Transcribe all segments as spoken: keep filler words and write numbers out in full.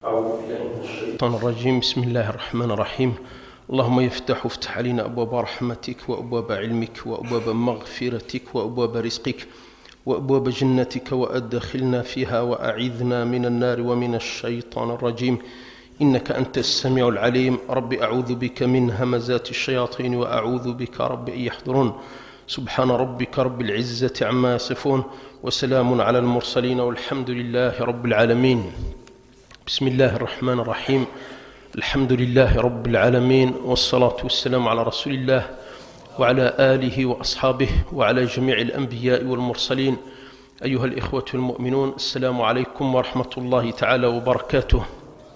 أعوذ بالله من الشيطان الرجيم. بسم الله الرحمن الرحيم. اللهم يفتح افتح علينا أبواب رحمتك وأبواب علمك وأبواب مغفرتك وأبواب رزقك وأبواب جنتك وأدخلنا فيها وأعذنا من النار ومن الشيطان الرجيم، إنك أنت السميع العليم. رب أعوذ بك من همزات الشياطين وأعوذ بك رب أن يحضرون. سبحان ربك رب العزة عما يصفون وسلام على المرسلين والحمد لله رب العالمين. بسم الله الرحمن الرحيم. الحمد لله رب العالمين، والصلاة والسلام على رسول الله وعلى آله وأصحابه وعلى جميع الأنبياء والمرسلين. أيها الإخوة المؤمنون، السلام عليكم ورحمة الله تعالى وبركاته.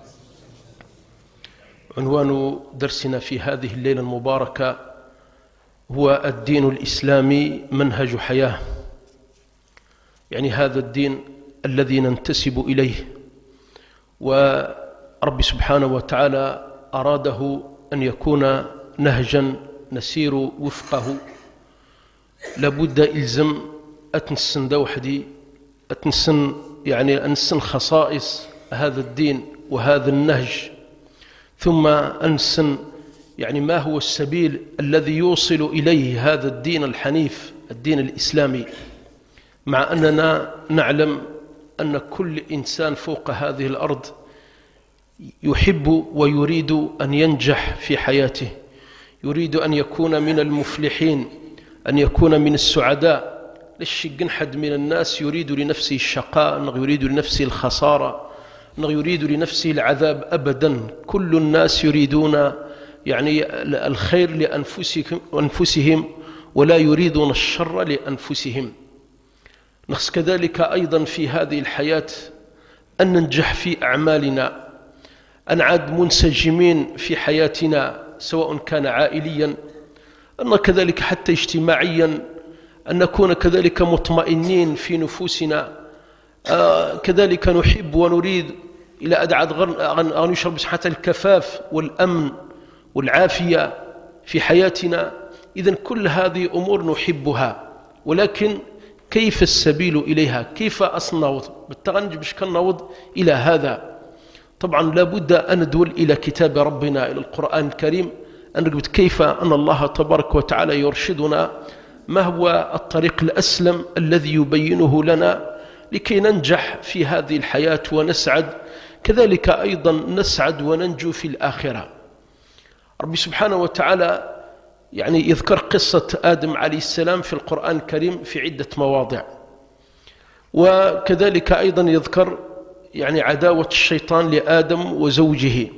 عنوان درسنا في هذه الليلة المباركة هو الدين الإسلامي منهج حياة، يعني هذا الدين الذي ننتسب إليه، ورب سبحانه وتعالى أراده أن يكون نهجا نسير وفقه. لابد إلزم أتنسن دوحدي أتنسن يعني أنسن خصائص هذا الدين وهذا النهج، ثم أنسن يعني ما هو السبيل الذي يوصل إليه هذا الدين الحنيف الدين الإسلامي، مع أننا نعلم أن كل إنسان فوق هذه الأرض يحب ويريد أن ينجح في حياته، يريد أن يكون من المفلحين، أن يكون من السعداء. للشق حد من الناس يريد لنفسه الشقاء، أنه يريد لنفسه الخسارة، أنه يريد لنفسه العذاب. أبدا، كل الناس يريدون يعني الخير لأنفسهم ولا يريدون الشر لأنفسهم. نخص كذلك أيضا في هذه الحياة أن ننجح في أعمالنا، أن نعد منسجمين في حياتنا سواء كان عائليا، أن كذلك حتى اجتماعيا، أن نكون كذلك مطمئنين في نفوسنا. آه كذلك نحب ونريد إلى أدعى أن يشرب حتى الكفاف والأمن والعافية في حياتنا. إذن كل هذه أمور نحبها، ولكن كيف السبيل إليها؟ كيف أصنعوض بالتغنج باش كنوض إلى هذا؟ طبعا لابد أن ندول إلى كتاب ربنا، إلى القرآن الكريم، أن نقول كيف أن الله تبارك وتعالى يرشدنا، ما هو الطريق الأسلم الذي يبينه لنا لكي ننجح في هذه الحياة ونسعد، كذلك أيضا نسعد وننجو في الآخرة. ربي سبحانه وتعالى يعني يذكر قصة آدم عليه السلام في القرآن الكريم في عدة مواضع، وكذلك أيضا يذكر يعني عداوة الشيطان لآدم وزوجه،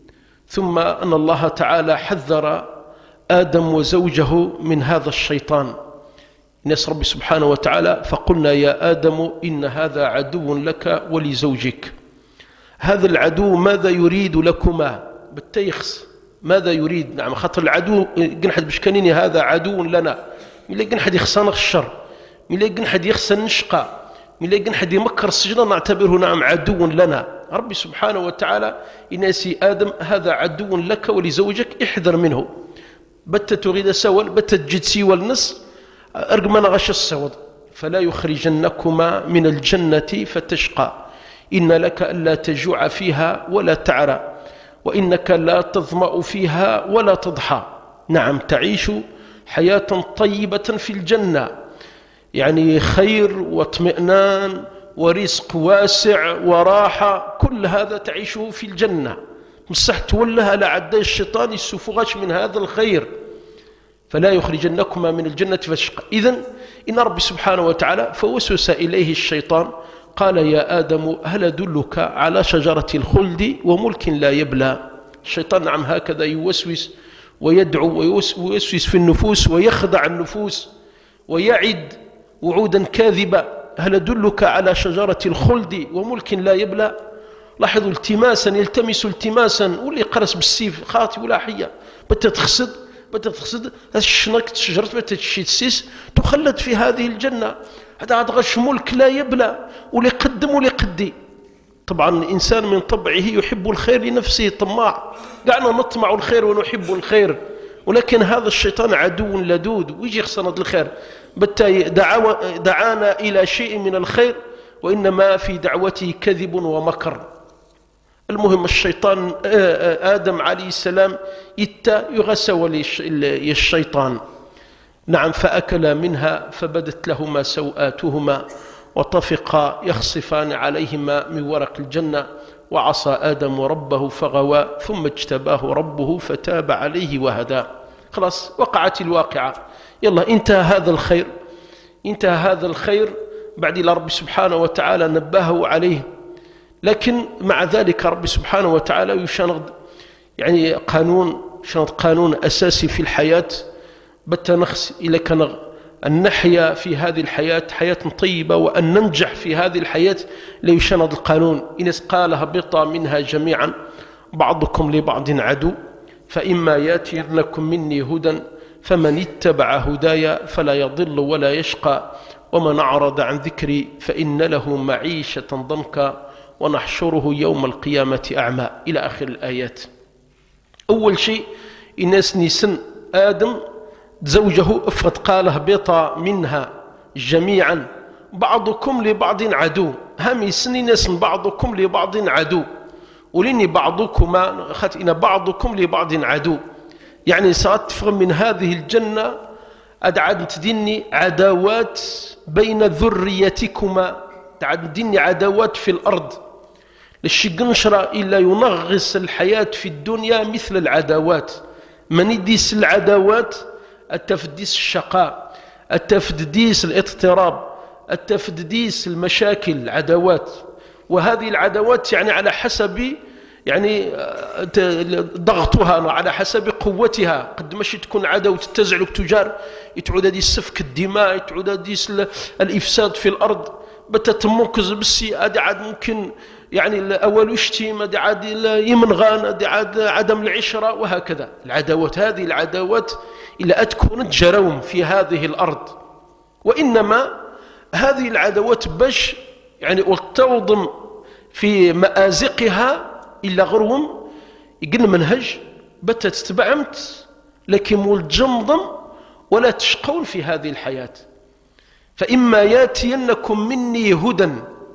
ثم أن الله تعالى حذر آدم وزوجه من هذا الشيطان. نسأل ربي سبحانه وتعالى فقلنا يا آدم إن هذا عدو لك ولزوجك. هذا العدو ماذا يريد لكما؟ بالتيخص ماذا يريد؟ نعم، خاطر العدو قنحد بشكانيني هذا عدو لنا، من اللي قنحد يخصنا الشر، من اللي قنحد يخصنا النشقى، من اللي قنحد يمكر السجن، نعتبره نعم عدو لنا. ربي سبحانه وتعالى إناسي آدم هذا عدو لك ولزوجك، احذر منه. بت تغيد سول، بت تجد سوى النص، أرقمنا غش السود، فلا يخرجنكما من الجنة فتشقى، إن لك ألا تجوع فيها ولا تعرى، وإنك لا تظمأ فيها ولا تضحى. نعم، تعيش حياة طيبة في الجنة، يعني خير واطمئنان ورزق واسع وراحة، كل هذا تعيشه في الجنة. مصح تولها على عداء الشيطان يسفغش من هذا الخير، فلا يخرجنكما من الجنة فتشقى. إذن إن رب سبحانه وتعالى فوسوس إليه الشيطان قال يا آدم هل أدلك على شجرة الخلد وملك لا يبلى. الشيطان نعم هكذا يوسوس ويدعو ويوسوس في النفوس ويخدع النفوس ويعد وعودا كاذبة. هل أدلك على شجرة الخلد وملك لا يبلى؟ لاحظوا التماسا، يلتمس التماسا، واللي قرس بالسيف خاطي ولا حية، بتتخصد بتتخصد الشنك شجرة بتتشيتسيس تخلد في هذه الجنة. هذا غش ملك لا يبلى، واللي قدم واللي قدي. طبعا الإنسان من طبعه يحب الخير لنفسه، طماع، قعنا نطمع الخير ونحب الخير، ولكن هذا الشيطان عدو لدود ويجي يخصنا الخير. بالتالي دعانا إلى شيء من الخير، وإنما في دعوته كذب ومكر. المهم الشيطان آدم عليه السلام يتا يغسول الشيطان. نعم، فأكلا منها فبدت لهما سوآتهما وطفقا يخصفان عليهما من ورق الجنة وعصى آدم ربه فغوى ثم اجتباه ربه فتاب عليه وهدى. خلاص وقعت الواقعة، يلا انتهى هذا الخير، انتهى هذا الخير بعد إلى رب سبحانه وتعالى نبهه عليه. لكن مع ذلك رب سبحانه وتعالى يشنغ يعني قانون شنغ قانون أساسي في الحياة بتنخس إلى كان أن نحيا في هذه الحياة حياة طيبة وأن ننجح في هذه الحياة ليشنغ القانون. إنس قال هبطا منها جميعا بعضكم لبعض عدو فإما ياتينكم مني هدى فمن اتبع هدايا فلا يضل ولا يشقى ومن أعرض عن ذكري فإن له معيشة ضنكا ونحشره يوم القيامة أعمى إلى آخر الآيات. أول شيء الناس نسن آدم زوجه افرض قال اهبطا منها جميعا بعضكم لبعض عدو، هم يسن ناس بعضكم لبعض عدو ولني بعضكما خات إن بعضكم لبعض عدو، يعني سأتفهم من هذه الجنة أدعد تدني عداوات بين ذريتكما، تعد تدني عداوات في الأرض للشقنشرة إلا ينغص الحياة في الدنيا مثل العداوات. من يديس العداوات التفديس الشقاء، التفديس الاضطراب، التفديس المشاكل، العداوات. وهذه العداوات يعني على حسب يعني ضغطها على حسب قوتها، قد ماشي تكون عداوة تزعلك تجار يتعود هذه السفك الدماء، يتعود هذه الإفساد في الأرض بتتموكز بالسي أدي عاد ممكن يعني الأول يشتم أدي عاد يمنغان أدي عاد عدم العشرة وهكذا. العداوات هذه العداوات إلا أتكون جروم في هذه الأرض، وإنما هذه العداوات باش يعني وتوضم في مآزقها إلا غروم يقلن منهج بتا تتبعمت لكن مول جمضم ولا تشقون في هذه الحياة. فإما ياتينكم مني هدى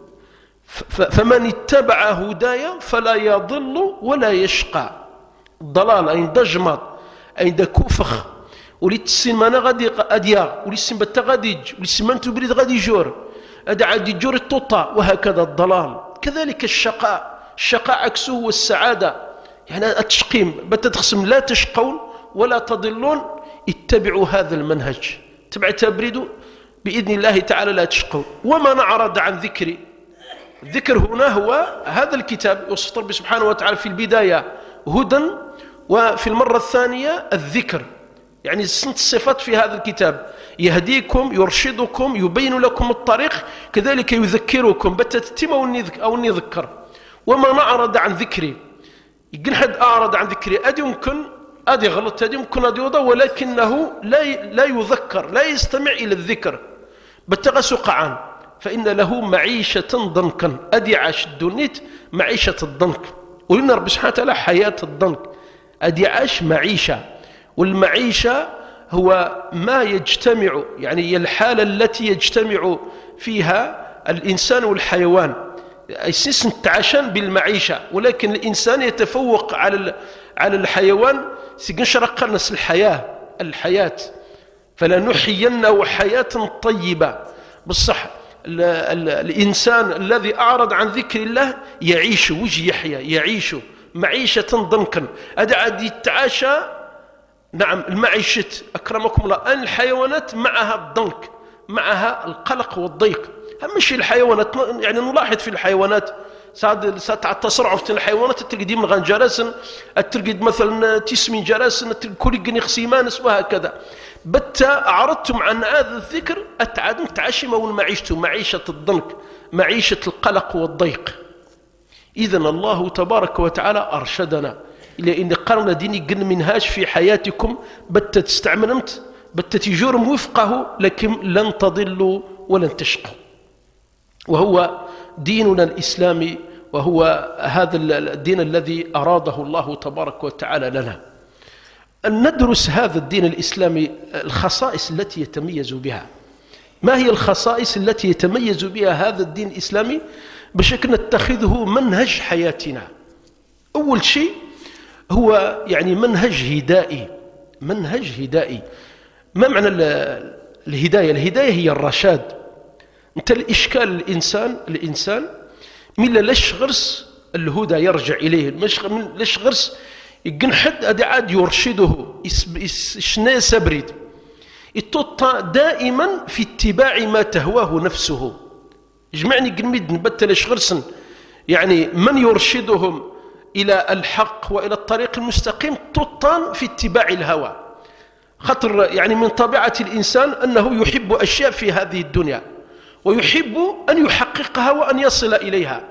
فمن اتبع هدايا فلا يضل ولا يشقى. الضلال أين دجمط أين كفخ ولتسين مانا غادي أديا ولتسين بتا غادي ولتسين من تبريد غادي جور أدي عادي جور التوطا، وهكذا الضلال. كذلك الشقاء، الشقاء عكسه هو السعادة، يعني التشقيم بتتخصم لا تشقون ولا تضلون. اتبعوا هذا المنهج، تبع تبريدوا بإذن الله تعالى لا تشقون. ومن أعرض عن ذكري، الذكر هنا هو هذا الكتاب يوصف ربي سبحانه وتعالى في البداية هدى، وفي المرة الثانية الذكر، يعني ست الصفات في هذا الكتاب: يهديكم، يرشدكم، يبين لكم الطريق، كذلك يذكركم بتتم أو نذكر. وما أعرض عن ذكري، يقول حد أعرض عن ذكري أدي يمكن أدي غلط أدي يمكن أدي وضع، ولكنه لا لا يذكر، لا يستمع إلى الذكر بتغسو قعان فإن له معيشة ضنكا. أدي عاش الدنيت معيشة الضنك، ولنا رب سبحانه وتعالى حياة الضنك. أدي عاش معيشة، والمعيشة هو ما يجتمع، يعني هي الحالة التي يجتمع فيها الإنسان والحيوان. أساس نتعاشان بالمعيشة، ولكن الإنسان يتفوق على على الحيوان سينشرق نس الحياة الحياة فلنحيينه حياة طيبة. بالصح ال ال الإنسان الذي أعرض عن ذكر الله يعيش وجه يحيا، يعيش معيشة ضنكا. هذا عاد يتعاشى نعم المعيشة أكرمكم الله. أن الحيوانات معها الضنك، معها القلق والضيق. مش الحيوانات يعني نلاحظ في الحيوانات ساعد ساعة التسرع في الحيوانات تلقى من غان جراسن، تلقى مثلا تسمين جراسن، كل جني خسيمانس وهكذا. بتا أعرضتم عن هذا الذكر أتعاد تعشم والمعيشة معيشة الضنك، معيشة القلق والضيق. إذن الله تبارك وتعالى أرشدنا إلى إن قرن ديني قن منهاج في حياتكم بتا تستعملمت بتا تجور وفقه، لكن لن تضلوا ولن تشقوا. وهو ديننا الإسلامي، وهو هذا الدين الذي أراده الله تبارك وتعالى لنا. أن ندرس هذا الدين الإسلامي الخصائص التي يتميز بها. ما هي الخصائص التي يتميز بها هذا الدين الإسلامي بشكل نتخذه منهج حياتنا؟ أول شيء هو يعني منهج هدائي، منهج هدائي. ما معنى الهداية؟ الهداية هي الرشاد. أنت الإشكال الإنسان الإنسان من لاش غرس الهدى يرجع إليه، مش لاش غرس يقن حد أدي عاد يرشده شنا سبريد يتوطى دائما في اتباع ما تهواه نفسه. جمعني قنميد نبت لاش غرسن يعني من يرشدهم إلى الحق وإلى الطريق المستقيم توطان في اتباع الهوى. خطر يعني من طبيعة الإنسان أنه يحب أشياء في هذه الدنيا ويحب أن يحققها وأن يصل إليها.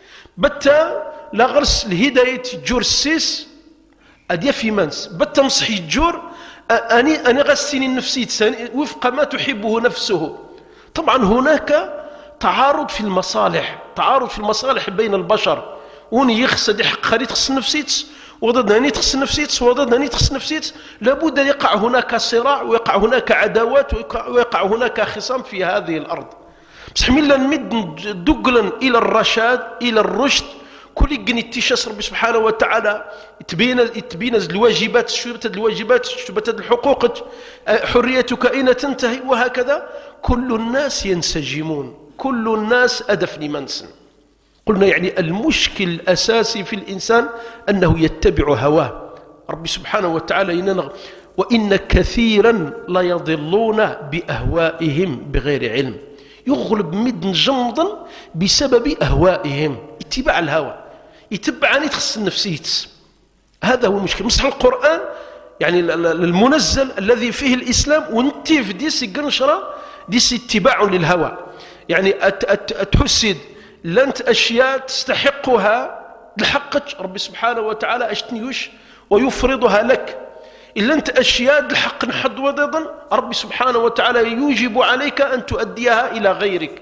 بتا لا غرس الهداية جور السيس أديا في منس بتا مصحي الجور أني أنا غسيني النفسي وفق ما تحبه نفسه. طبعا هناك تعارض في المصالح، تعارض في المصالح بين البشر. وني يخسد يحق خلي تخص نفسيتس وضد هني تخص نفسيتس وضد هني تخص نفسيتس. لابد أن يقع هناك صراع ويقع هناك عداوات ويقع هناك خصام في هذه الأرض. بصح من نمد دقلا إلى الرشاد إلى الرشد كل جن اتشاس ربي سبحانه وتعالى يتبين يتبين الواجبات شتبت الواجبات شتبت الحقوق حريتك أين تنتهي وهكذا. كل الناس ينسجمون، كل الناس أدفن منسن. قلنا يعني المشكل الأساسي في الإنسان أنه يتبع هواه. ربي سبحانه وتعالى ينغ وإن كثيرا لا يضلون بأهوائهم بغير علم. يغلب مد جمضا بسبب أهوائهم، اتباع الهوى، يتبع أن يتخص النفسيت. هذا هو المشكل. مصح القرآن يعني المنزل الذي فيه الإسلام ونتيف ديس قنشرة ديس اتباع للهوى. يعني أتحسد لنت أشياء تستحقها لحقك ربي سبحانه وتعالى أشتنيوش ويفرضها لك. إلا أنت أشياء لحق نحد وضدا ربي سبحانه وتعالى يوجب عليك أن تؤديها إلى غيرك.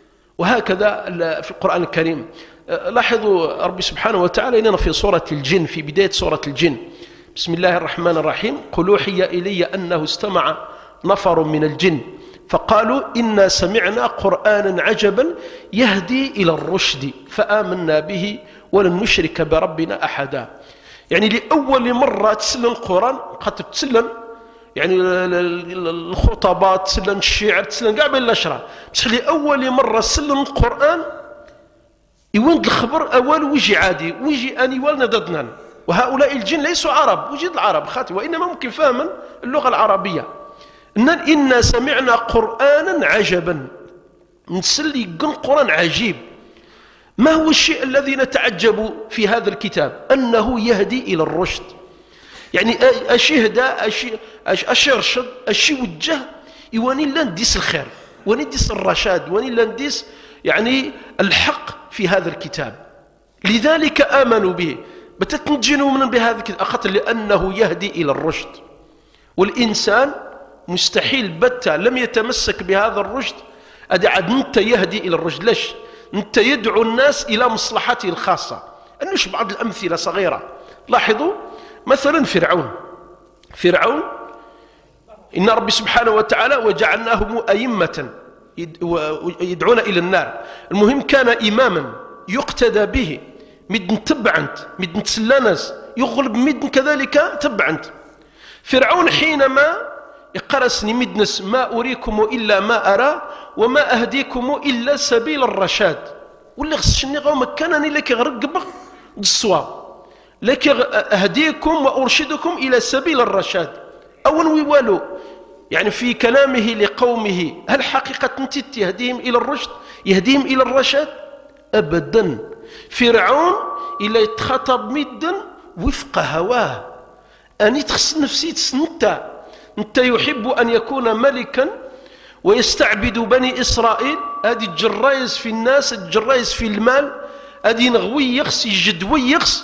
وهكذا في القرآن الكريم. لاحظوا ربي سبحانه وتعالى إننا في سورة الجن، في بداية سورة الجن، بسم الله الرحمن الرحيم: قل أوحي إلي أنه استمع نفر من الجن فقالوا إنا سمعنا قرآنا عجبا يهدي إلى الرشد فآمنا به ولن نشرك بربنا أحدا. يعني لأول مرة تسلن القرآن، قد تسلن يعني الخطبات، تسلن الشعر، تسلن كاع بين الأشرار، بس لأول مرة تسلن القرآن يوند الخبر أول ويجي عادي ويجي أني والنا ضدنا. وهؤلاء الجن ليسوا عرب، وجد العرب خاطئ، وإنما ممكن فهما اللغة العربية. إنا سمعنا قرآنا عجبا، نسلي يقول قرآن عجيب. ما هو الشيء الذي نتعجب في هذا الكتاب؟ أنه يهدي إلى الرشد. يعني أشي هدا أشي أشي رشد أشي وجه يواني لا نديس الخير واني نديس الرشاد واني لا نديس يعني الحق في هذا الكتاب. لذلك آمنوا به. بتتنجنوا من بهذا الكتاب أخطر لأنه يهدي إلى الرشد. والإنسان مستحيل بتا لم يتمسك بهذا الرشد أدي عاد أنت يهدي إلى الرشد. ليش؟ أنت يدعو الناس إلى مصلحته الخاصة. أنش بعض الأمثلة صغيرة. لاحظوا مثلا فرعون فرعون إن ربي سبحانه وتعالى وجعلناهم أئمة يدعون إلى النار. المهم كان إماما يقتدى به، مد تبعنت مد تسلانس يغلب مد كذلك تبعنت. فرعون حينما يقرسني مدنس ما أريكم إلا ما أرى وما أهديكم إلا سبيل الرشاد. واللي غسشني غو مكانني لك غرقبغ الصواب، لك أهديكم وأرشدكم إلى سبيل الرشاد. أول ويوالو يعني في كلامه لقومه هل حقيقة أنت تهديهم إلى الرشد يهديهم إلى الرشاد؟ أبدا. فرعون إلا يتخاطب مدا وفق هواه. أني تخص نفسي تسنتا أنت يحب أن يكون ملكا ويستعبد بني إسرائيل. هذه الجرايز في الناس، الجرايز في المال، هذه نغوي يخص يجدوي يخص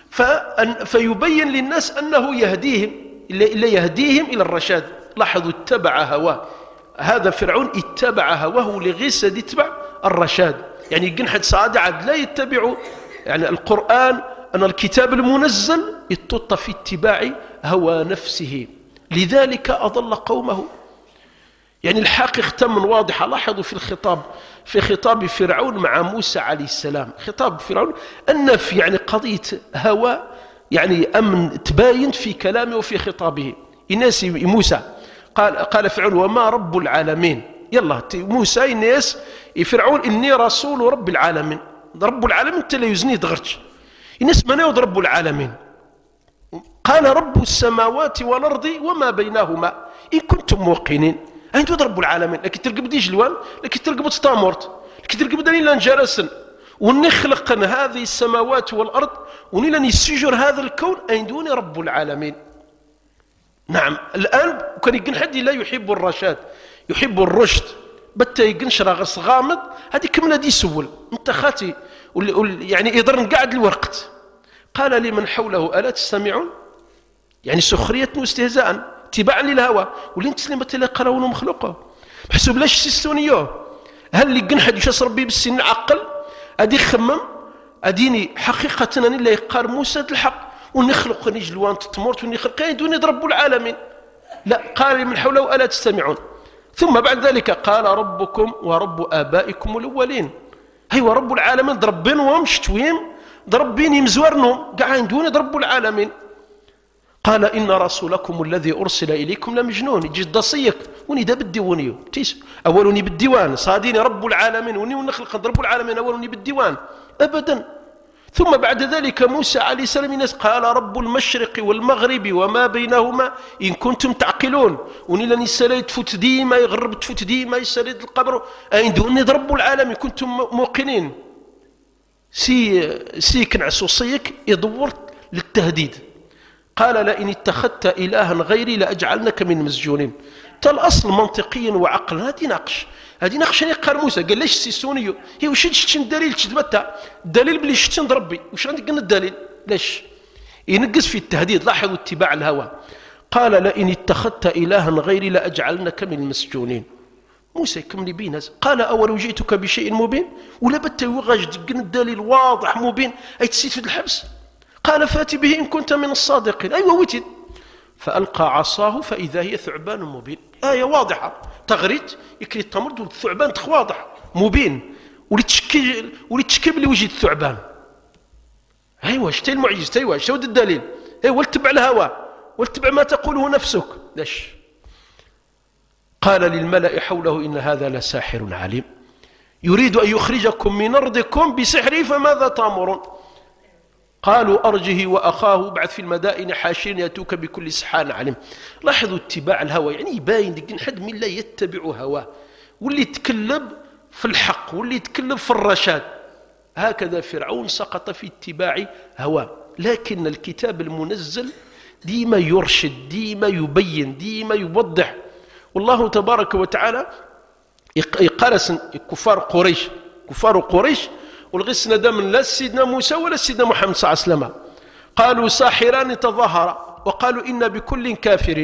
فيبين للناس أنه يهديهم إلا يهديهم إلى الرشاد. لاحظوا اتبع هواه. هذا فرعون اتبع هواه لغيسد يتبع الرشاد. يعني يقنحد سعادة عاد لا يتبع يعني القرآن أن الكتاب المنزل يتطى في اتباع هوى نفسه. لذلك أضل قومه. يعني الحقيقة تم واضحة. لاحظوا في الخطاب في خطاب فرعون مع موسى عليه السلام، خطاب فرعون أن في يعني قضية هوى يعني أمن تباين في كلامه وفي خطابه. الناس موسى قال قال فرعون وما رب العالمين، يلا موسى الناس فرعون إني رسول رب العالمين. رب العالمين انت لا يزني دغرتش الناس ما ناود رب العالمين. قال رب السماوات والأرض وما بينهما إن كنتم موقنين. أنتو رب العالمين لكن ترقب دي جلوان، لكن ترقب تستامرت، لكن ترقب دليل نجرسن ونخلق هذه السماوات والأرض ونيلن يسجر هذا الكون أين دوني رب العالمين. نعم الآن كان يقن حد لا يحب الرشاد يحب الرشد بتا يقنش راغس غامض هذه كمنا دي سول انت خاتي يعني يقدر نقعد الوقت. قال لمن حوله ألا تستمعون، يعني سخرية واستهزاء اتباعا للهوى واللي تسلم تلا قراون مخلوقه بحسب لاش سيستونيو. هل اللي قن حد يشاس ربي بالسن عقل ادي خمم اديني حقيقة أن لا يقار موسى الحق ونخلق نجلوان تتمرت ونخلق دون رب العالمين. لا قال من حوله ألا تستمعون. ثم بعد ذلك قال ربكم ورب آبائكم الأولين. هيوا رب العالمين ضربينهم شتويم ضربيني مزورنهم قاعدين دون رب العالمين. قال إن رسولكم الذي أرسل إليكم لمجنون. يجي الدصيك وني دا بالديوانيو تيس أولوني بالديوان صاديني رب العالمين وني ونخلق رب العالمين أولوني بالديوان أبدا. ثم بعد ذلك موسى عليه السلام الناس قال رب المشرق والمغرب وما بينهما إن كنتم تعقلون. ونيلاني ساليت فوت ديما يغرب تفوت ديما يساليت القبر أين دوني رب العالمين كنتم موقنين. سي سي كنعسو صيك يدور للتهديد. قال لئن اتخذت إلها غيري لأجعلنك من مسجونين. الأصل منطقيا وعقلا هذه ناقش هذه ناقش يعني قال موسى قال ليش سيسونيو هي وش شتشن الدليل تثبتها الدليل بلي شتشن ربي وش عندك قلنا الدليل ليش ينقص في التهديد. لاحظوا اتباع الهوى. قال لئن اتخذت إلها غيري لأجعلنك من المسجونين. موسى يكمل بينا قال أولو جئتك بشيء مبين ولا بت يوغج قلنا الدليل واضح مبين أي تسيت في الحبس. قال فات به إن كنت من الصادقين. أيوة وتد فألقى عصاه فإذا هي ثعبان مبين. آية واضحة تغريت يكري التمرد والثعبان واضح مبين ولتشكي ولتشكي لوجه الثعبان. أيوة اشتي المعجزة أيوة شود الدليل أيوة والتبع الهوى والتبع ما تقوله نفسك. ليش قال للملأ حوله إن هذا لساحر عليم يريد أن يخرجكم من أرضكم بسحره فماذا تأمرون. قالوا أرجه وأخاه بعث في المدائن حاشرين يأتوك بكل سحار عليم. لاحظوا اتباع الهوى يعني يباين دقن حد من لا يتبع هواه واللي يتكلم في الحق واللي يتكلم في الرشاد. هكذا فرعون سقط في اتباع هواه. لكن الكتاب المنزل ديما يرشد ديما يبين ديما يوضح. والله تبارك وتعالى يقارس كفار قريش كفار قريش والغسنا دم لا سيدنا موسى ولا سيدنا محمد صلى الله عليه وسلم قالوا ساحران تظاهرا وقالوا إنا بكل كافرين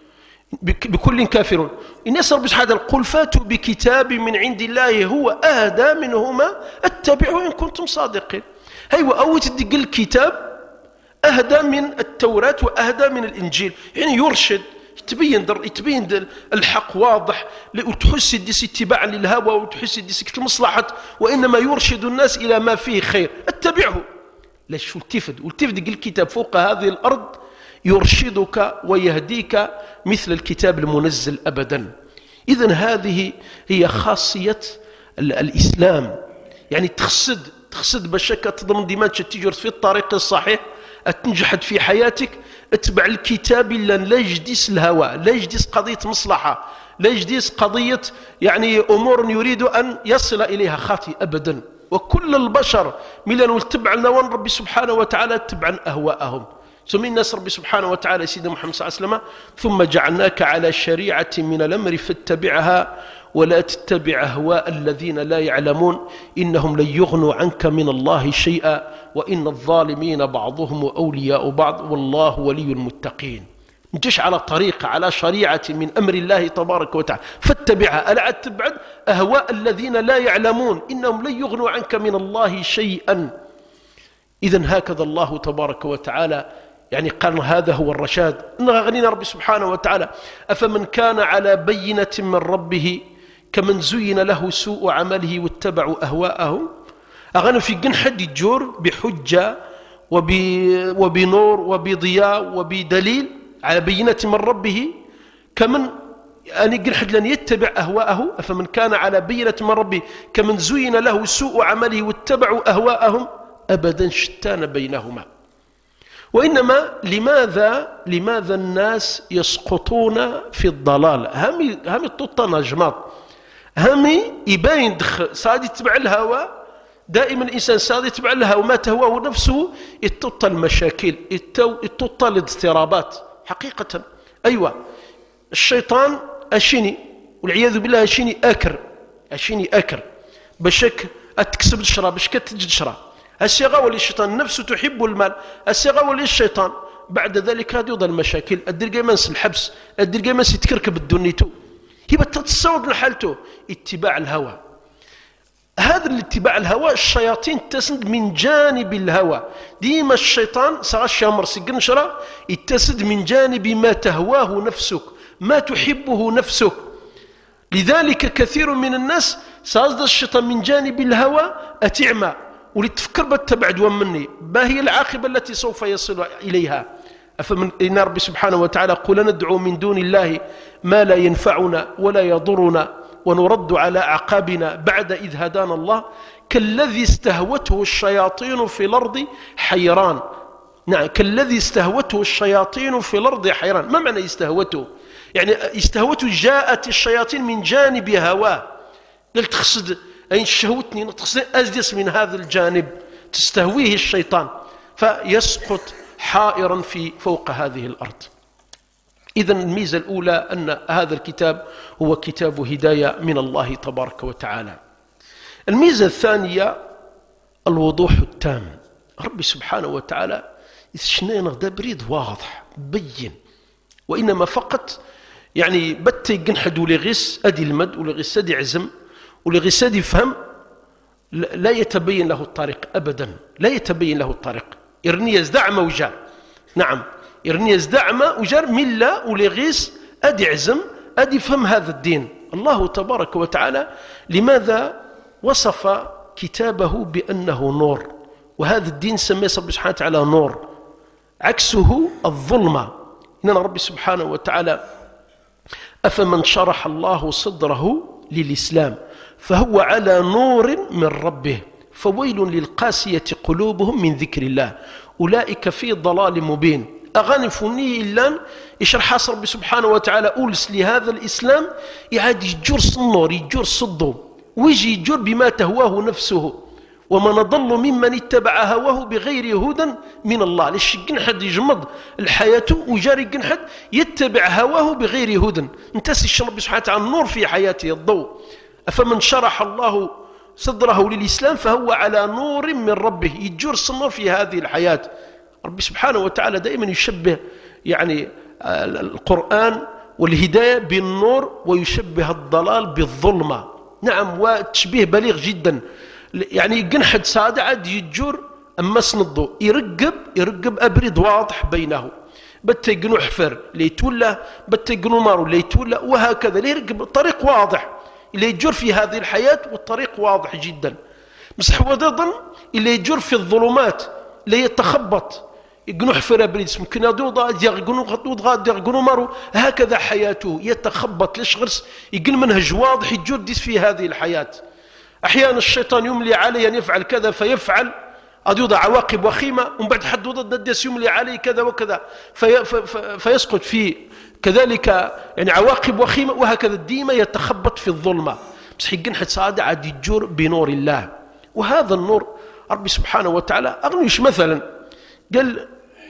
بكل كافرون. الناس رب سبحانه قل فاتوا بكتاب من عند الله هو أهدى منهما اتبعوا إن كنتم صادقين. هيو أو تدق الكتاب أهدى من التوراة وأهدى من الإنجيل يعني يرشد يتبين در يتبين الحق واضح وتحس ديس اتباعا للهوى وتحس ديس المصلحة وإنما يرشد الناس إلى ما فيه خير اتبعه. ليش والتفد والتفد الكتاب فوق هذه الأرض يرشدك ويهديك مثل الكتاب المنزل أبدا. إذن هذه هي خاصية الإسلام يعني تخصد تخصد بشكة تضمن ديمات تجر في الطريق الصحيح تنجحد في حياتك. اتبع الكتاب إلا لا يجديس الهوى لا يجديس قضية مصلحة لا يجديس قضية يعني أمور يريد أن يصل إليها خاطئ أبدا. وكل البشر ملان واتبع نوان ربي سبحانه وتعالى اتبعا أهواءهم. ثم الناس ربي سبحانه وتعالى سيدنا محمد صلى الله عليه وسلم ثم جعلناك على شريعة من الأمر فاتبعها ولا تتبع أهواء الذين لا يعلمون إنهم لن يغنوا عنك من الله شيئا وإن الظالمين بعضهم أولياء بعض والله ولي المتقين. نجيش على طريقة على شريعة من أمر الله تبارك وتعالى فاتبعها ألا تتبع أهواء الذين لا يعلمون إنهم لن يغنوا عنك من الله شيئا. إذن هكذا الله تبارك وتعالى يعني قال هذا هو الرشاد. غنينا ربي سبحانه وتعالى أفمن كان على بينة من ربه كمن زين له سوء عمله واتبعوا أهواءهم. أغنى في جن حد يجور بحجة وبنور وبضياء وبدليل على بينة من ربه كمن أن يقول حد لن يتبع أهواءه. أفمن كان على بينة من ربه كمن زين له سوء عمله واتبعوا أهواءهم أبدا شتان بينهما. وإنما لماذا لماذا الناس يسقطون في الضلال؟ هم هم الطوطة جماط هم يبين دخ صاد يتبع الهوى. دائما الإنسان صاد يتبع الهوى وما تهواه نفسه يتطى المشاكل يتطى الاضطرابات حقيقة. أيوة الشيطان أشيني والعياذ بالله أشيني أكر أشيني أكر بشك أتكسب الشرى بشك تجد شرى. الصيغة والشيطان نفسه تحب المال. الصيغة والشيطان بعد ذلك هذه يوضع المشاكل الدرجة منس الحبس الدرجة منس يتكركب الدنيتو هي بتتصور لحالته اتباع الهوى. هذا الاتباع الهوى الشياطين تسد من جانب الهوى. ديما الشيطان صار الشامر سجن شرى يتسد من جانب ما تهواه نفسك ما تحبه نفسك. لذلك كثير من الناس صار الشيطان من جانب الهوى أتعمى ولتفكر بتبعد ومني ما هي العاقبة التي سوف يصل إليها. أفمن إن ربي سبحانه وتعالى قل ندعو من دون الله ما لا ينفعنا ولا يضرنا ونرد على أعقابنا بعد إذ هدانا الله كالذي استهوته الشياطين في الأرض حيران. نعم كالذي استهوته الشياطين في الأرض حيران. ما معنى استهوته؟ يعني استهوته جاءت الشياطين من جانب هواه قلت تقصد أين شهوتني تقصد أجلس من هذا الجانب تستهويه الشيطان فيسقط حائرا في فوق هذه الأرض. إذن الميزة الأولى أن هذا الكتاب هو كتاب هداية من الله تبارك وتعالى. الميزة الثانية الوضوح التام. ربي سبحانه وتعالى يسشنين غدا بريد واضح بين وإنما فقط يعني بتي جنحد ولغس أدي المد ولغس أدي عزم ولغس أدي فهم لا يتبين له الطريق أبدا لا يتبين له الطريق. إرني يزدعم وجار نعم إرني يزدعم وجار ملا ولغيس أدي عزم أدي فهم هذا الدين. الله تبارك وتعالى لماذا وصف كتابه بأنه نور وهذا الدين سميه ربي سبحانه وتعالى نور عكسه الظلمة. إننا ربي سبحانه وتعالى أفمن شرح الله صدره للإسلام فهو على نور من ربه فويل للقاسية قلوبهم من ذكر الله أولئك في ضلال مبين. أغاني فني إلا يشرح ربي سبحانه وتعالى أولس لهذا الإسلام يعاد يجور النور يجور صده ويجي يجور بما تهواه نفسه ومن ضل ممن اتبع هواه بغير هدى من الله. ليش جنحد يجمض الحياة وجاري جنحد يتبع هواه بغير هدى انتسي ربي سبحانه وتعالى النور في حياته الضوء. أفمن شرح الله صدره للإسلام فهو على نور من ربه يجور النور في هذه الحياة. ربي سبحانه وتعالى دائما يشبه يعني القرآن والهداية بالنور ويشبه الضلال بالظلمة. نعم وتشبيه بليغ جدا. يعني جنحد سادعد يجور أما سنضو يرقب يرقب أبرد واضح بينه بتيقنو حفر ليتولى بتيقنو مارو ليتولى وهكذا ليرقب الطريق واضح اللي يجور في هذه الحياة والطريق واضح جدا. مسح وضضا اللي يجور في الظلمات اللي يتخبط يقنو حفر أبرد ممكن يضوضا يقنو غطوض يقنو مارو هكذا حياته يتخبط ليش غرس يقن منهج واضح يجور ديس في هذه الحياة. أحيانا الشيطان يملي عليه أن يفعل كذا فيفعل أديوضع عواقب وخيمة ومن بعد حد وضد ندس يملي عليه كذا وكذا في في فيسقط فيه كذلك يعني عواقب وخيمة وهكذا ديما يتخبط في الظلمة. بس حقن حد سعادة عاد يجور بنور الله وهذا النور ربي سبحانه وتعالى أغنيش مثلا قال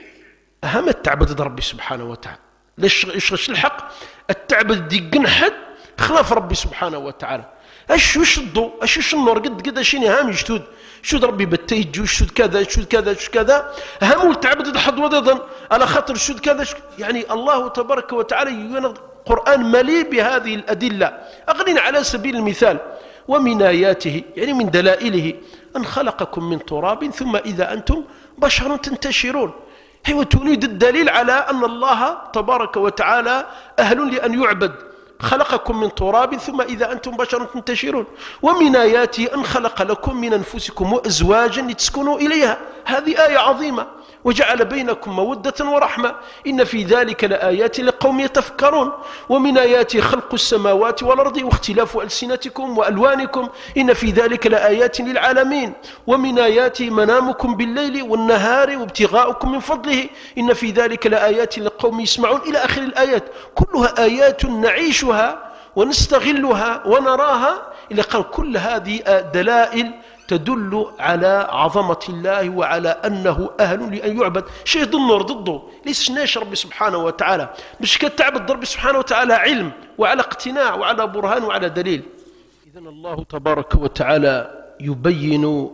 أهم التعبد ربي سبحانه وتعالى ليش إيش الحق التعبد دي جنحد خلاف ربي سبحانه وتعالى. اش وش الضوء اش وش النور قد قد اشيني هام يشتود شود ربي بتيج وشود كذا شود كذا شود كذا هم تعبد حد وضدا على خاطر شود كذا يعني الله تبارك وتعالى يقول القرآن مليء بهذه الأدلة. أغنين على سبيل المثال ومن آياته يعني من دلائله أن خلقكم من تراب ثم إذا أنتم بشر تنتشرون. هي تريد الدليل على أن الله تبارك وتعالى أهل لأن يعبد. خلقكم من تراب ثم إذا أنتم بشر تنتشرون، ومن آياته أن خلق لكم من أنفسكم أزواجا لتسكنوا إليها، هذه آية عظيمة. وجعل بينكم مودة ورحمة إن في ذلك لآيات لقوم يتفكرون. ومن آياته خلق السماوات والأرض واختلاف ألسنتكم وألوانكم إن في ذلك لآيات للعالمين. ومن آياته منامكم بالليل والنهار وابتغاؤكم من فضله إن في ذلك لآيات لقوم يسمعون، إلى آخر الآيات. كلها آيات نعيشها ونستغلها ونراها. إلى قال كل هذه دلائل تدل على عظمة الله وعلى أنه أهل لأن يعبد. شيء ضد ضده ليش ناش ربي سبحانه وتعالى باش كتعبد ربي سبحانه وتعالى علم وعلى اقتناع وعلى برهان وعلى دليل. إذن الله تبارك وتعالى يبين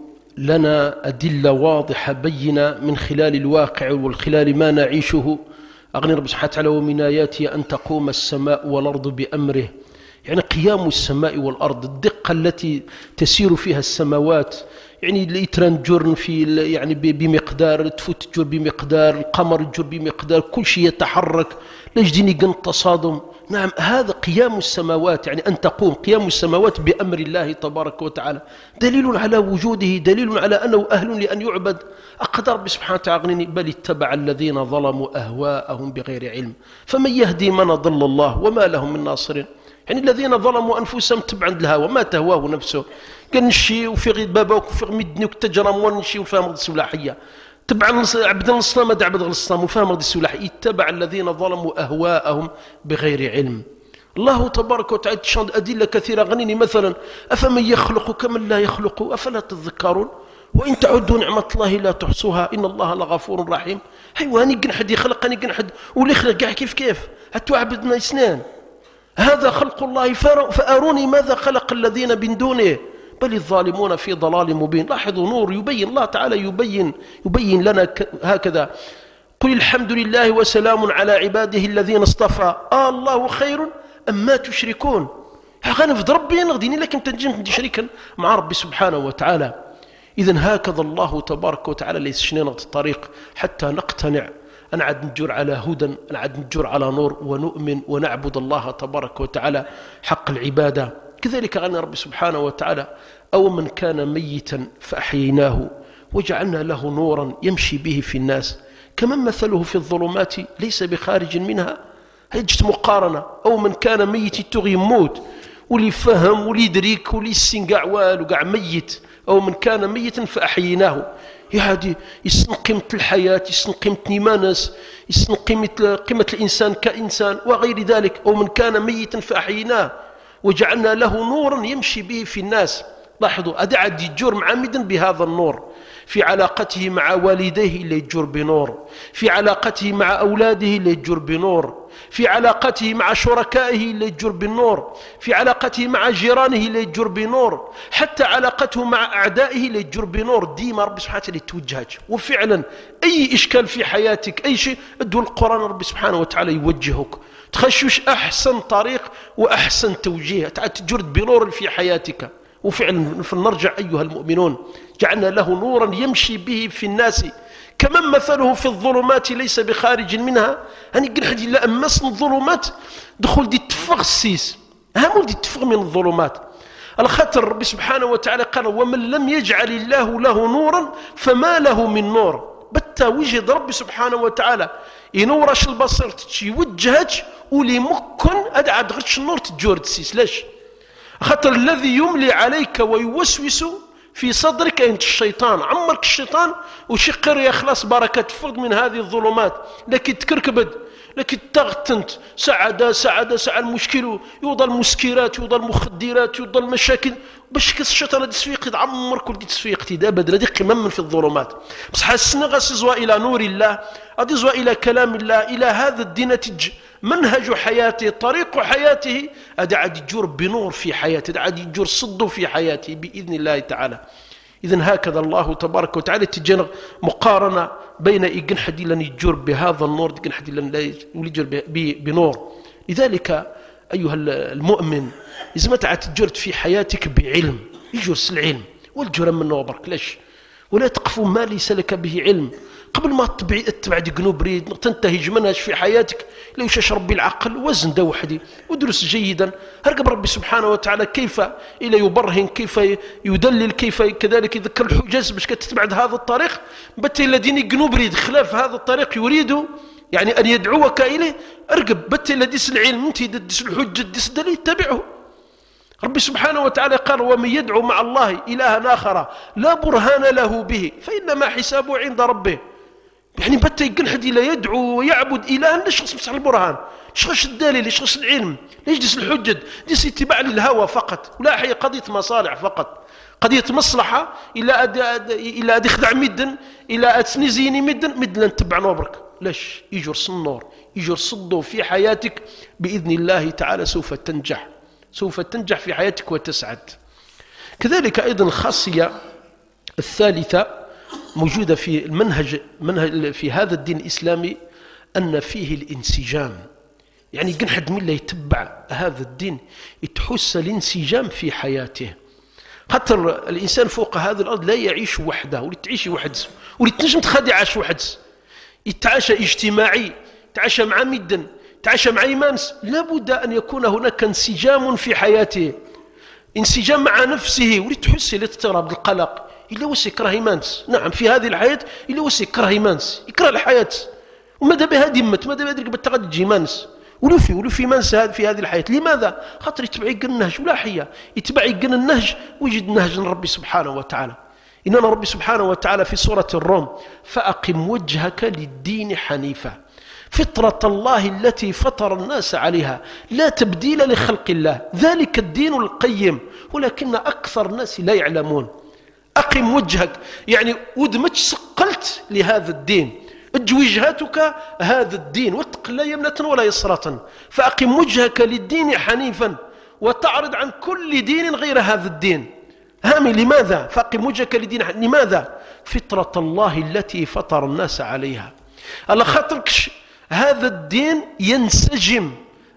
لنا أدلة واضحة بينة من خلال الواقع وخلال ما نعيشه. أغني ربي سبحانه وتعالى ومن آياته أن تقوم السماء والأرض بأمره، يعني قيام السماء والأرض، الدقة التي تسير فيها السماوات، يعني الإتران جرن في يعني بمقدار، تفوت جر بمقدار، القمر جر بمقدار، كل شيء يتحرك لجدني قن تصادم. نعم هذا قيام السماوات، يعني أن تقوم قيام السماوات بأمر الله تبارك وتعالى، دليل على وجوده، دليل على أنه أهل لأن يعبد. أقدر ربي سبحانه وتعالى بل اتبع الذين ظلموا أهواءهم بغير علم فمن يهدي من ضل الله وما لهم من ناصرين. يعني الذين ظلموا أنفسهم تبعا الهوى ما تهواه نفسه، قال نشي وفي غير بابك وفي مدني وتجرم ونشي وفهم غد السلاحية تبعا عبد الصنم دع عبد الصنم وفهم غد السلاحية. يتبع الذين ظلموا أهواءهم بغير علم. الله تبارك وتعالى تشهد أدلة كثيرة. غنيني مثلا أفمن يخلق كمن لا يخلق أفلا تذكرون وإن تعدوا نعمة الله لا تحصوها إن الله لغفور رحيم. حيواني قن حد يخلق أني قن حد واللي خلق كيف كيف حتى عبدنا اثنين. هذا خلق الله فأروني ماذا خلق الذين من دونه بل الظالمون في ضلال مبين. لاحظوا نور يبين الله تعالى يبين يبين لنا هكذا. قل الحمد لله وسلام على عباده الذين اصطفى آه الله خير أما تشركون. غنفض ربي نغديني لكن تنجم شريكا مع ربي سبحانه وتعالى. إذن هكذا الله تبارك وتعالى ليس شنينة الطريق حتى نقتنع أن عاد نجور على هدى، أن عاد نجور على نور ونؤمن ونعبد الله تبارك وتعالى حق العبادة. كذلك غنى ربي سبحانه وتعالى أو من كان ميتا فأحييناه وجعلنا له نورا يمشي به في الناس كمن مثله في الظلمات ليس بخارج منها. هجت مقارنة. أو من كان ميت تغي موت ولي فهم ولي يدريك ولي السنقع والو قاع ميت. أو من كان ميتا فأحييناه يهدي يسن قيمة الحياة، يسن قيمة نيمانس، يسن قيمة قيمة الإنسان كإنسان وغير ذلك. أو من كان ميتا فأحييناه وجعلنا له نورا يمشي به في الناس. لاحظوا أدعى يجور معمدا بهذا النور في علاقته مع والديه اللي يجور بنور، في علاقته مع أولاده اللي يجور بنور، في علاقته مع شركائه اللي يجور بالنور، في علاقته مع جيرانه اللي يجور بنور، حتى علاقته مع أعدائه اللي يجور بنور. ديما ربي سبحانه وتعالى يتوجهك. وفعلا أي إشكال في حياتك أي شيء ادو القرآن ربي سبحانه وتعالى يوجهك تخشوش أحسن طريق وأحسن توجيه تجرد بنور في حياتك. وفعلا فلنرجع أيها المؤمنون جعلنا له نورا يمشي به في الناس كمن مثله في الظلمات ليس بخارج منها. هني قل حد إلا أمسن الظلمات دخل دي تفغ السيس هم دي تفغ من الظلمات. الخطر ربي سبحانه وتعالى قال ومن لم يجعل الله له نورا فما له من نور. بتا وجه ربي سبحانه وتعالى ينورش البصير تشي وجهك ولي مكن أدعى دغرتش النور تجورد السيس. ليش؟ خطر الذي يملي عليك ويوسوس في صدرك أنت الشيطان. عمرك الشيطان وشقر يا خلاص بركة تفرد من هذه الظلمات لكن تكركبد لكن تغتنت سعادة سعادة سعى المشكل يوضل مسكرات يوضل مخدرات يوضل مشاكل باش كس الشيطان تسفيق عمر كل دي تسفيق تدابد لدي قمم في الظلمات. بس حسنا غسزوا إلى نور الله أدزوا إلى كلام الله إلى هذا الدين تج منهج حياته طريق حياته أدعى يجور بنور في حياته أدعى يجور صد في حياته بإذن الله تعالى. إذن هكذا الله تبارك وتعالى تجينا مقارنة بين إيقن حدي لن يجور بهذا النور إيقن حدي لن يجور بنور. لذلك أيها المؤمن إذا ما تجرد في حياتك بعلم يجرس العلم والجرم من نوبرك. ليش؟ ولا تقف ما ليس لك به علم. قبل ما تتبع دي قنوب بريد تنتهج منهج في حياتك لا يشاش ربي العقل وزن ده وحدي ودرس جيدا هرقب ربي سبحانه وتعالى كيف إلى يبرهن كيف يدلل كيف كذلك يذكر الحجاز باش كتتبع هذا الطريق بتي الذين قنوب بريد خلاف هذا الطريق يريد يعني أن يدعوك إليه أرقب بتي الذي العلم انت دس الحجة دس دليل تبعه. ربي سبحانه وتعالى قال ومن يدعو مع الله إلها آخر لا برهان له به فإنما حسابه عند ربه. يعني بتا يقول حد لا يدعو ويعبد إلها ليش خص مسح البرهان ليش خص الدليل ليش خص العلم ليش دس الحجة دس اتباع للهوى فقط ولا هي قضية مصالح فقط قضية مصلحة إلا أد إلا أد يخدع مدن إلا أتنزيني مدن مدن نتبع نورك ليش يجرس النور يجرس الضوء في حياتك بإذن الله تعالى سوف تنجح سوف تنجح في حياتك وتسعد. كذلك أيضا الخاصية الثالثة موجودة في المنهج منهج في هذا الدين الإسلامي أن فيه الانسجام. يعني كن حد من اللي يتبع هذا الدين يتحس الانسجام في حياته. خاطر الإنسان فوق هذه الأرض لا يعيش وحده ولي تعيش وحده ولي تنجم تخدي عاش وحده يتعاشى اجتماعي يتعاشى مع مدن تعاشى مع إيمانس لابد أن يكون هناك انسجام في حياته انسجام مع نفسه ولي تحس الاضطراب القلق إلا وس يكره إيمانس. نعم في هذه الحياة إلا وس يكره إيمانس يكره الحياة وماذا بها دمت ماذا بها درك بالتغد تجي مانس ولو في ولو في مانس في هذه الحياة. لماذا؟ خاطر يتبع يقن النهج ولا حية يتبع يقن النهج ويجد نهج ربي سبحانه وتعالى. إننا ربي سبحانه وتعالى في سورة الروم فأقم وجهك للدين حنيفا فطرة الله التي فطر الناس عليها لا تبديل لخلق الله ذلك الدين القيم ولكن أكثر الناس لا يعلمون. أقم وجهك يعني ودمج سقلت لهذا الدين اج وجهتك هذا الدين واتق لا يمنة ولا يسرة فأقم وجهك للدين حنيفا وتعرض عن كل دين غير هذا الدين. هامي لماذا؟ فأقم وجهك للدين حنيفا لماذا؟ فطرة الله التي فطر الناس عليها. على خاطرك هذا الدين ينسجم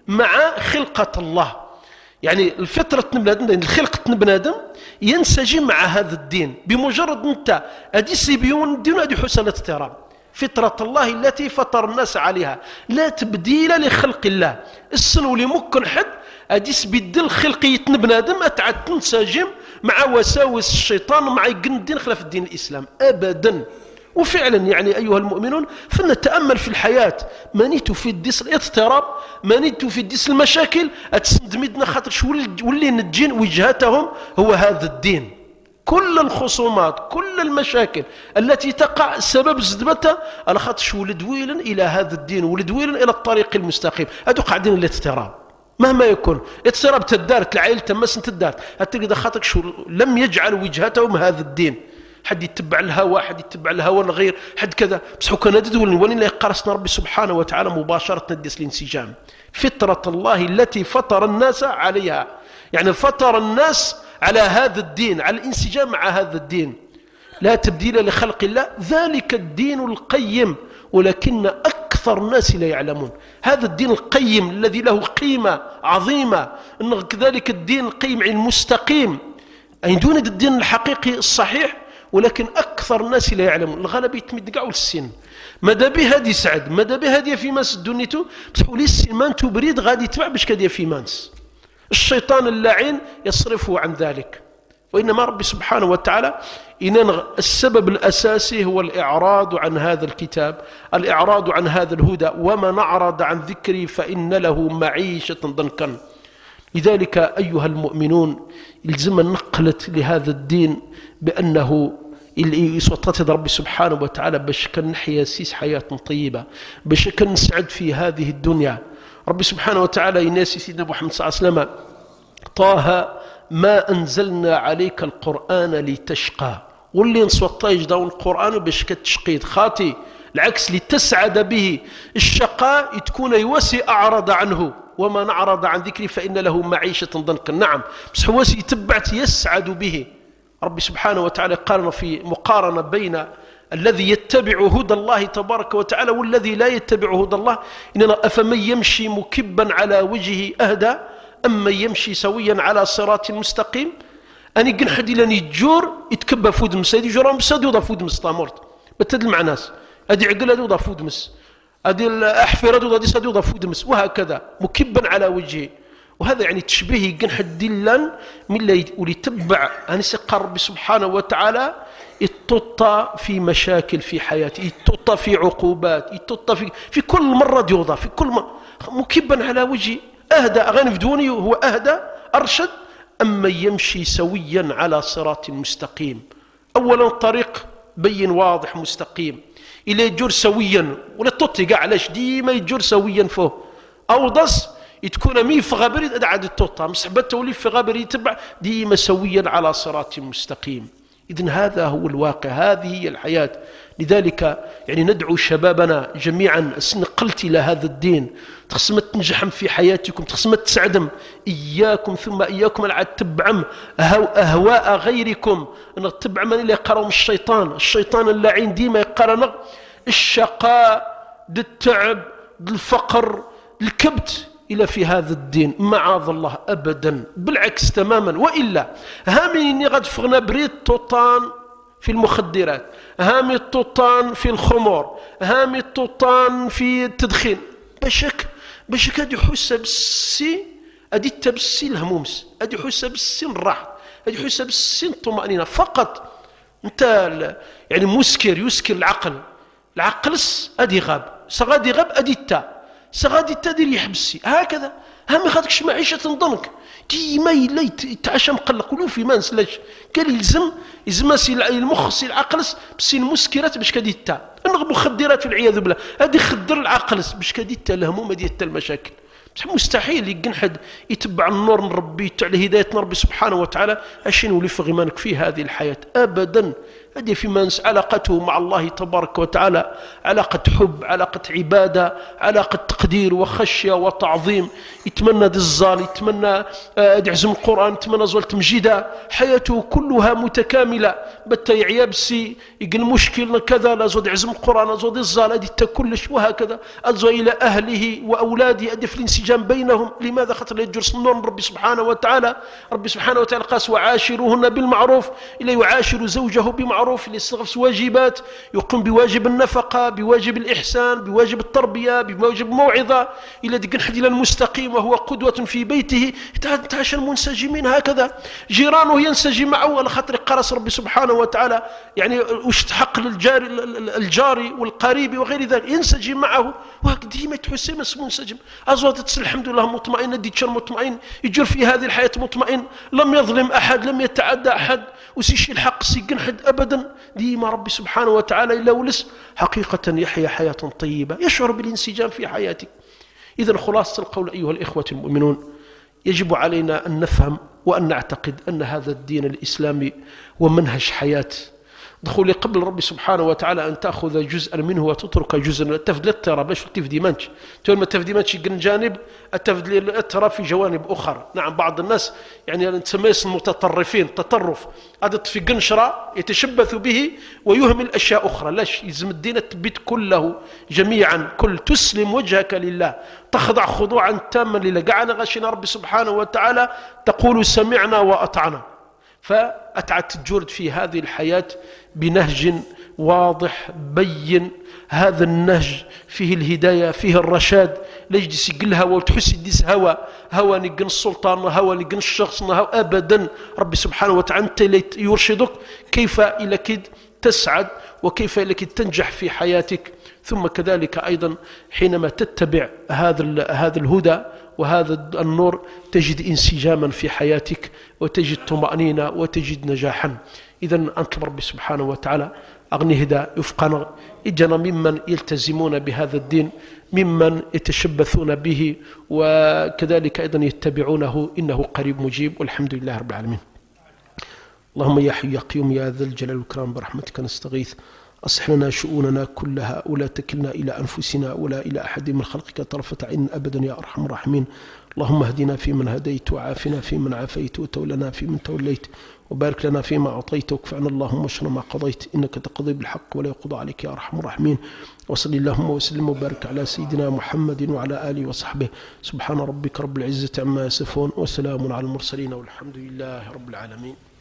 مع خلقة الله. يعني الفطرة بنادم الخلقة بنادم ينسجم مع هذا الدين بمجرد انت ادي سيبيون الدين ادي حسن الاضطراب. فطرة الله التي فطر الناس عليها لا تبديل لخلق الله. السنو اللي ممكن حد ادي سبدل خلقية بنادم اتعد تنسجم مع وساوس الشيطان ومع يقن الدين خلاف الدين الاسلام ابدا. وفعلا يعني أيها المؤمنون فلنتأمل في الحياة ماني تفيد ديس الاضطراب ماني تفيد ديس المشاكل أتسند مدنا خاطر شو واللي نجين وجهتهم هو هذا الدين. كل الخصومات كل المشاكل التي تقع سبب زدبتها على خاطر شو ولد ويلا إلى هذا الدين ولد ويلا إلى الطريق المستقيم هذو قاعدين الاضطراب مهما يكون اضطراب تدارت العائلة تمس تدارت هتلقى خاطر شو لم يجعل وجهتهم هذا الدين. حد يتبع الهوى حد يتبع الهوى الغير حد كذا بس حو كان ندول ولين لا يقرصنا ربي سبحانه وتعالى مباشرة ندس الانسجام. فطرة الله التي فطر الناس عليها يعني فطر الناس على هذا الدين على الانسجام مع هذا الدين لا تبديل لخلق الله ذلك الدين القيم ولكن أكثر الناس لا يعلمون. هذا الدين القيم الذي له قيمة عظيمة إن كذلك الدين القيم المستقيم أي دون الدين الحقيقي الصحيح ولكن أكثر الناس لا يعلمون. الغالب يتمد قاعوا السن ماذا به هذه سعد ماذا به هذه في مانس دنيته بس حولي السمان تبريد غادي يتبع باش كادي في مانس. الشيطان اللعين يصرفه عن ذلك وإنما ربي سبحانه وتعالى إن السبب الأساسي هو الإعراض عن هذا الكتاب الإعراض عن هذا الهدى ومن أعرض عن ذكري فإن له معيشة ضنكا. لذلك أيها المؤمنون يلزم النقلة لهذا الدين بأنه اللي يسوطت ربي سبحانه وتعالى باش كان نحيا سيس حياة طيبة باش كان نسعد في هذه الدنيا. ربي سبحانه وتعالى يناسي سيدنا محمد صلى الله عليه وسلم طه ما أنزلنا عليك القرآن لتشقى واللي نسوطا يجدون القرآن باش كتشقيد خاطي العكس لتسعد به. الشقاء تكون يوسي أعرض عنه وما نعرض عن ذكري فإن له معيشة ضنكا. نعم بس حواسي يتبعت يسعد به. ربي سبحانه وتعالى قارن في مقارنة بين الذي يتبع هدى الله تبارك وتعالى والذي لا يتبع هدى الله إننا أفمن يمشي مكبا على وجهه أهدى أما يمشي سويا على صراط مستقيم. أني قن حدي لن يجور يتكبى فود مساد يجور مساد يوضى فود مستامورت بتدل مع ناس أدي عقل أدي وضع فود مس، أدي الأحفر أدي وضع أدي وضع فود مس، وهكذا مكبا على وجهه. وهذا يعني تشبيه يقنح الدلان من اللي وليتبع أن سقى ربي سبحانه وتعالى يتطى في مشاكل في حياته، يتطى في عقوبات، يتطى في في كل مرة يوضع في كل مرة مكبا على وجهه. أهدى أغاني في دوني هو أهدى أرشد أما يمشي سويا على صراط مستقيم. أولا طريق بين واضح مستقيم إلى يجور سويا ولا تطيق علاش ديما يجور سويا فوق أوضس تكون مي في غابر أدعد التوطى مسحبت تولي في غابر يتبع ديما سويا على صراط مستقيم. إذن هذا هو الواقع، هذه هي الحياة. لذلك يعني ندعو شبابنا جميعا قلت إلى هذا الدين تخصم تنجحم في حياتكم، تخصم تسعدم إياكم ثم إياكم أن تتبعم أهواء غيركم، أن تتبع من اللي يقرأهم الشيطان الشيطان اللعين ديما يقرأنا الشقاء التعب الفقر الكبت إلى في هذا الدين. معاذ الله أبدا، بالعكس تماما. وإلا هامي غاد فغنا بريد توطان في المخدرات، هامي التوطان في الخمور، هامي التوطان في التدخين، باشك باشك هادي حسة بالسي هادي تبسي الهمومس، هادي حسة بالسي الراحة، هادي حسة بالسي الطمأنينة فقط. انت يعني مسكر يسكر العقل، العقلس ادي غاب سغادي غاب ادي تا سغادي تدير يحبسي هكذا. هم خاطكش معيشة تنظنك ديما يلا يتعشى مقلق ولو في ما نسلاش قال يلزم يلزم سي المخ سي العقلس بسي المسكرات باش كدي تا نغ مخدرات والعياذ بالله هذه خدر العقلس باش كدي تا الهموم ديال تا المشاكل. بصح مستحيل يقن حد يتبع النور من ربي تاع هداية ربي سبحانه وتعالى اش نولي في غمانك في هذه الحياة ابدا. هذه في منس علاقته مع الله تبارك وتعالى علاقة حب، علاقة عبادة، علاقة تقدير وخشية وتعظيم. يتمنى دي الزال، يتمنى يعزم القرآن، يتمنى زول تمجيدة، حياته كلها متكاملة. بتا يعيبسي يقل مشكل كذا لا زود يعزم القرآن زود الزال هذه كلش وهكذا. أزو إلى أهله وأولاده أدي في الانسجام بينهم. لماذا؟ خاطر يجرس النور من ربي سبحانه وتعالى. ربي سبحانه وتعالى قاس وعاشروهن بالمعروف، إلى يعاشر زوجه بمعروف، اللي يستغفر واجبات، يقوم بواجب النفقة، بواجب الإحسان، بواجب التربية، بواجب الموعظة، إلى دقن حد إلى المستقيم وهو قدوة في بيته. تعاش المنسجمين هكذا، جيرانه ينسجم معه على خاطر قرص ربي سبحانه وتعالى يعني وش تحق للجاري الجاري والقريب وغير ذلك ينسجم معه. وهكذا ديما تحسين منسجم. أزواج تسل الحمد لله مطمئن، ديتشر مطمئن، يجر في هذه الحياة مطمئن، لم يظلم أحد، لم يتعدى أحد، وسيشي الحق سيقن حد أبدا. ديما ربي سبحانه وتعالى إلا ولس حقيقة يحيى حياة طيبة، يشعر بالانسجام في حياتك. إذن خلاصة القول أيها الإخوة المؤمنون، يجب علينا أن نفهم وأن نعتقد أن هذا الدين الإسلامي ومنهج حياة دخولي قبل ربي سبحانه وتعالى أن تأخذ جزءا منه وتترك جزءا. التفد لا ترى باش التفدي مانش تقول ما التفدي مانش يقن جانب التفد لا ترى في جوانب أخرى. نعم بعض الناس يعني نسميه المتطرفين تطرف هذا في قنشرة يتشبث به ويهمل أشياء أخرى. لاش يلزم الدين التبيت كله جميعا، كل تسلم وجهك لله، تخضع خضوعا تاما لله. قعنا غشنا ربي سبحانه وتعالى تقول سمعنا وأطعنا. فأتعد تجرد في هذه الحياة بنهج واضح بين. هذا النهج فيه الهداية، فيه الرشاد. لا يجلس يقل هوا وتحس يديس هوا هوا نقن السلطان، هوا نقن الشخص، هوا أبدا. ربي سبحانه وتعالى أنت يرشدك كيف إلى كد تسعد وكيف إلى كد تنجح في حياتك. ثم كذلك أيضا حينما تتبع هذا هذا الهدى وهذا النور تجد انسجاما في حياتك وتجد طمأنينة وتجد نجاحا. إذن أنت ربي سبحانه وتعالى أغني هدى يفقنا إجنا ممن يلتزمون بهذا الدين، ممن يتشبثون به وكذلك أيضا يتبعونه، إنه قريب مجيب والحمد لله رب العالمين. اللهم يا حي يا قيوم يا ذا الجلال والإكرام برحمتك نستغيث، أصلح لنا شؤوننا كلها ولا تكلنا إلى أنفسنا ولا إلى أحد من خلقك طرفة عين أبدا يا أرحم الراحمين. اللهم اهدنا فيمن هديت وعافنا فيمن عافيت وتولنا فيمن توليت وبارك لنا فيما أعطيت وكفعنا اللهم شر ما قضيت إنك تقضي بالحق ولا يقضى عليك يا أرحم الراحمين. وصلي اللهم وسلم وبارك على سيدنا محمد وعلى آله وصحبه. سبحان ربك رب العزة عما يصفون وسلام على المرسلين والحمد لله رب العالمين.